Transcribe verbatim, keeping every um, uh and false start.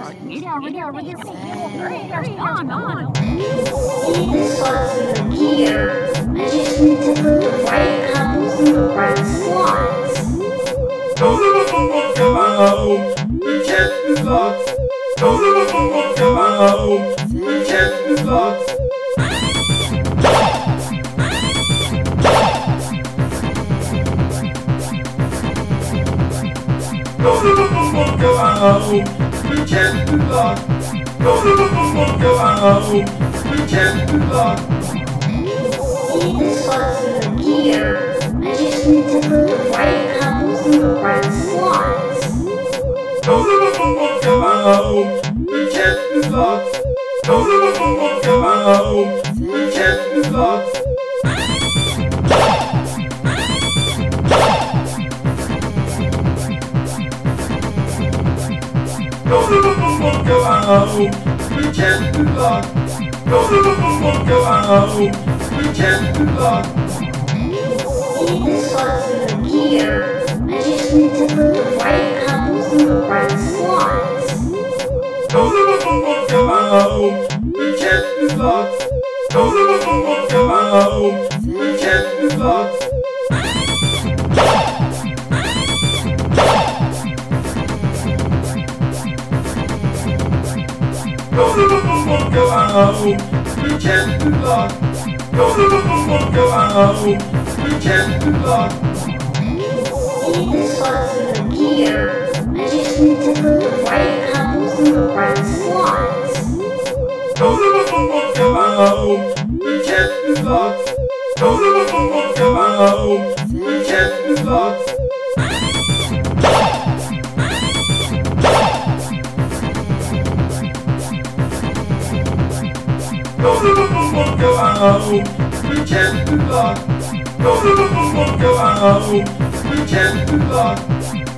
This was the gear. I just need to put the right couple right slots. Don't ever come out. The chest is locked. Don't ever come out. The chest is locked. Don't ever come out. The chest is locked. Don't ever come out. The chest is locked. This was the gear. I just need to put the right couple right slots. Don't ever come out. The chest is locked. Don't ever come out. The chest is locked. Don't ever come out. The chest is locked. Don't ever come out. The chest is locked. This was the gear. I just need to put the right couple right slots. Don't ever come out. The chest is locked. Don't ever come out. The chest is locked. Don't ever come out. The chest is locked. Don't ever come out. The chest is locked. This was the gear. I just need to put the right couple right slots. Don't ever come out. The chest is locked. Don't ever come out. The chest is locked. Don't ever come out. The chest is locked. Don't ever come out. The chest is locked.